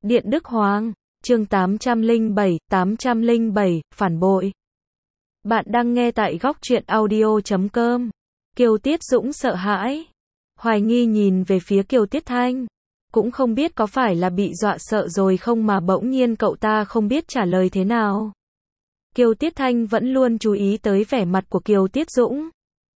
Điện Đức Hoàng, chương 807, phản bội. Bạn đang nghe tại góc truyện audio.com. Kiều Tiết Dũng sợ hãi, hoài nghi nhìn về phía Kiều Tiết Thanh. Cũng không biết có phải là bị dọa sợ rồi không mà bỗng nhiên cậu ta không biết trả lời thế nào. Kiều Tiết Thanh vẫn luôn chú ý tới vẻ mặt của Kiều Tiết Dũng.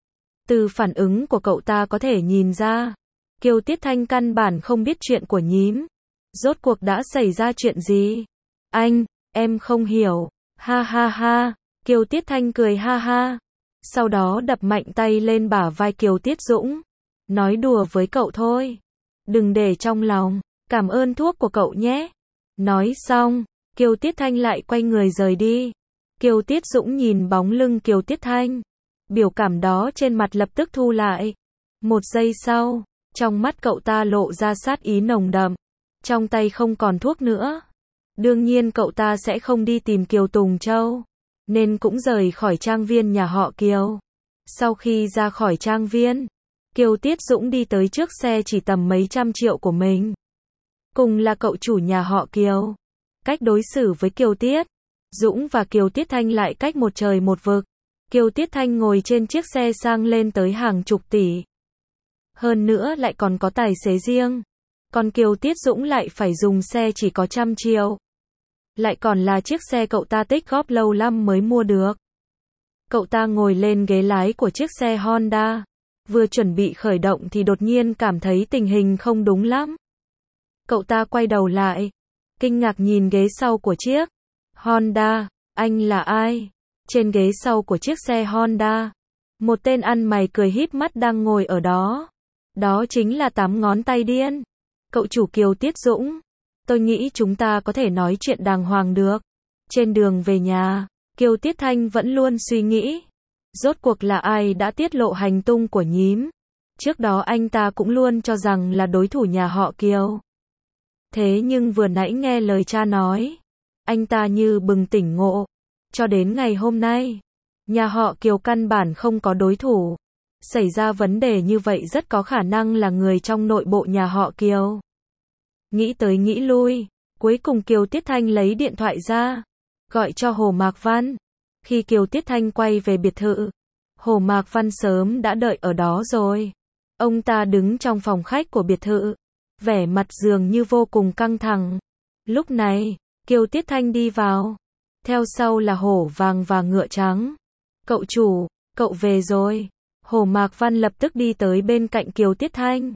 Từ phản ứng của cậu ta có thể nhìn ra, Kiều Tiết Thanh căn bản không biết chuyện của nhím. Rốt cuộc đã xảy ra chuyện gì? Anh, em không hiểu. Ha ha ha. Kiều Tiết Thanh cười ha ha. Sau đó đập mạnh tay lên bả vai Kiều Tiết Dũng. Nói đùa với cậu thôi. Đừng để trong lòng. Cảm ơn thuốc của cậu nhé. Nói xong, Kiều Tiết Thanh lại quay người rời đi. Kiều Tiết Dũng nhìn bóng lưng Kiều Tiết Thanh. Biểu cảm đó trên mặt lập tức thu lại. Một giây sau, trong mắt cậu ta lộ ra sát ý nồng đậm. Trong tay không còn thuốc nữa. Đương nhiên cậu ta sẽ không đi tìm Kiều Tùng Châu, nên cũng rời khỏi trang viên nhà họ Kiều. Sau khi ra khỏi trang viên, Kiều Tiết Dũng đi tới trước xe chỉ tầm mấy trăm triệu của mình. Cùng là cậu chủ nhà họ Kiều. Cách đối xử với Kiều Tiết Dũng và Kiều Tiết Thanh lại cách một trời một vực. Kiều Tiết Thanh ngồi trên chiếc xe sang lên tới hàng chục tỷ. Hơn nữa lại còn có tài xế riêng. Còn Kiều Tiết Dũng lại phải dùng xe chỉ có 100 triệu. Lại còn là chiếc xe cậu ta tích góp lâu lắm mới mua được. Cậu ta ngồi lên ghế lái của chiếc xe Honda. Vừa chuẩn bị khởi động thì đột nhiên cảm thấy tình hình không đúng lắm. Cậu ta quay đầu lại. Kinh ngạc nhìn ghế sau của chiếc Honda. Anh là ai? Trên ghế sau của chiếc xe Honda, một tên ăn mày cười híp mắt đang ngồi ở đó. Đó chính là 8 ngón tay điên. Cậu chủ Kiều Tiết Dũng, tôi nghĩ chúng ta có thể nói chuyện đàng hoàng được. Trên đường về nhà, Kiều Tiết Thanh vẫn luôn suy nghĩ. Rốt cuộc là ai đã tiết lộ hành tung của nhím? Trước đó anh ta cũng luôn cho rằng là đối thủ nhà họ Kiều. Thế nhưng vừa nãy nghe lời cha nói, anh ta như bừng tỉnh ngộ. Cho đến ngày hôm nay, nhà họ Kiều căn bản không có đối thủ. Xảy ra vấn đề như vậy rất có khả năng là người trong nội bộ nhà họ Kiều. Nghĩ tới nghĩ lui, cuối cùng Kiều Tiết Thanh lấy điện thoại ra, gọi cho Hồ Mạc Văn. Khi Kiều Tiết Thanh quay về biệt thự, Hồ Mạc Văn sớm đã đợi ở đó rồi. Ông ta đứng trong phòng khách của biệt thự, vẻ mặt dường như vô cùng căng thẳng. Lúc này, Kiều Tiết Thanh đi vào. Theo sau là hổ vàng và ngựa trắng. Cậu chủ, cậu về rồi. Hồ Mạc Văn lập tức đi tới bên cạnh Kiều Tiết Thanh.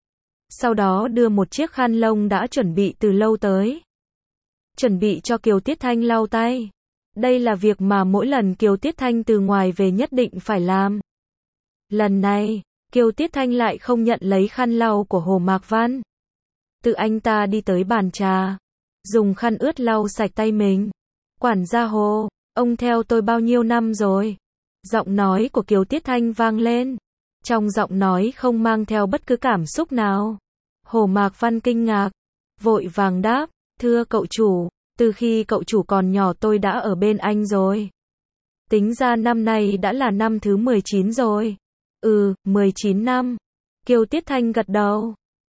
Sau đó đưa một chiếc khăn lông đã chuẩn bị từ lâu tới. Chuẩn bị cho Kiều Tiết Thanh lau tay. Đây là việc mà mỗi lần Kiều Tiết Thanh từ ngoài về nhất định phải làm. Lần này, Kiều Tiết Thanh lại không nhận lấy khăn lau của Hồ Mạc Văn. Tự anh ta đi tới bàn trà, dùng khăn ướt lau sạch tay mình. Quản gia Hồ, ông theo tôi bao nhiêu năm rồi? Giọng nói của Kiều Tiết Thanh vang lên. Trong giọng nói không mang theo bất cứ cảm xúc nào. Hồ Mạc Văn kinh ngạc, vội vàng đáp, thưa cậu chủ, từ khi cậu chủ còn nhỏ tôi đã ở bên anh rồi. Tính ra năm nay đã là năm thứ 19 rồi. 19 năm. Kiều Tiết Thanh gật đầu.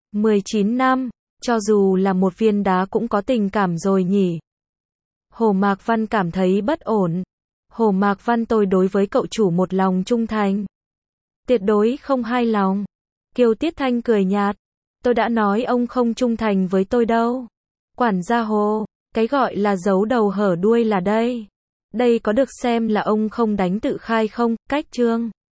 19 năm, cho dù là một viên đá cũng có tình cảm rồi nhỉ. Hồ Mạc Văn cảm thấy bất ổn. Hồ Mạc Văn, tôi đối với cậu chủ một lòng trung thành. Tuyệt đối không hai lòng. Kiều Tiết Thanh cười nhạt. Tôi đã nói ông không trung thành với tôi đâu. Quản gia Hồ, cái gọi là giấu đầu hở đuôi là đây. Đây có được xem là ông không đánh tự khai không? Cách chương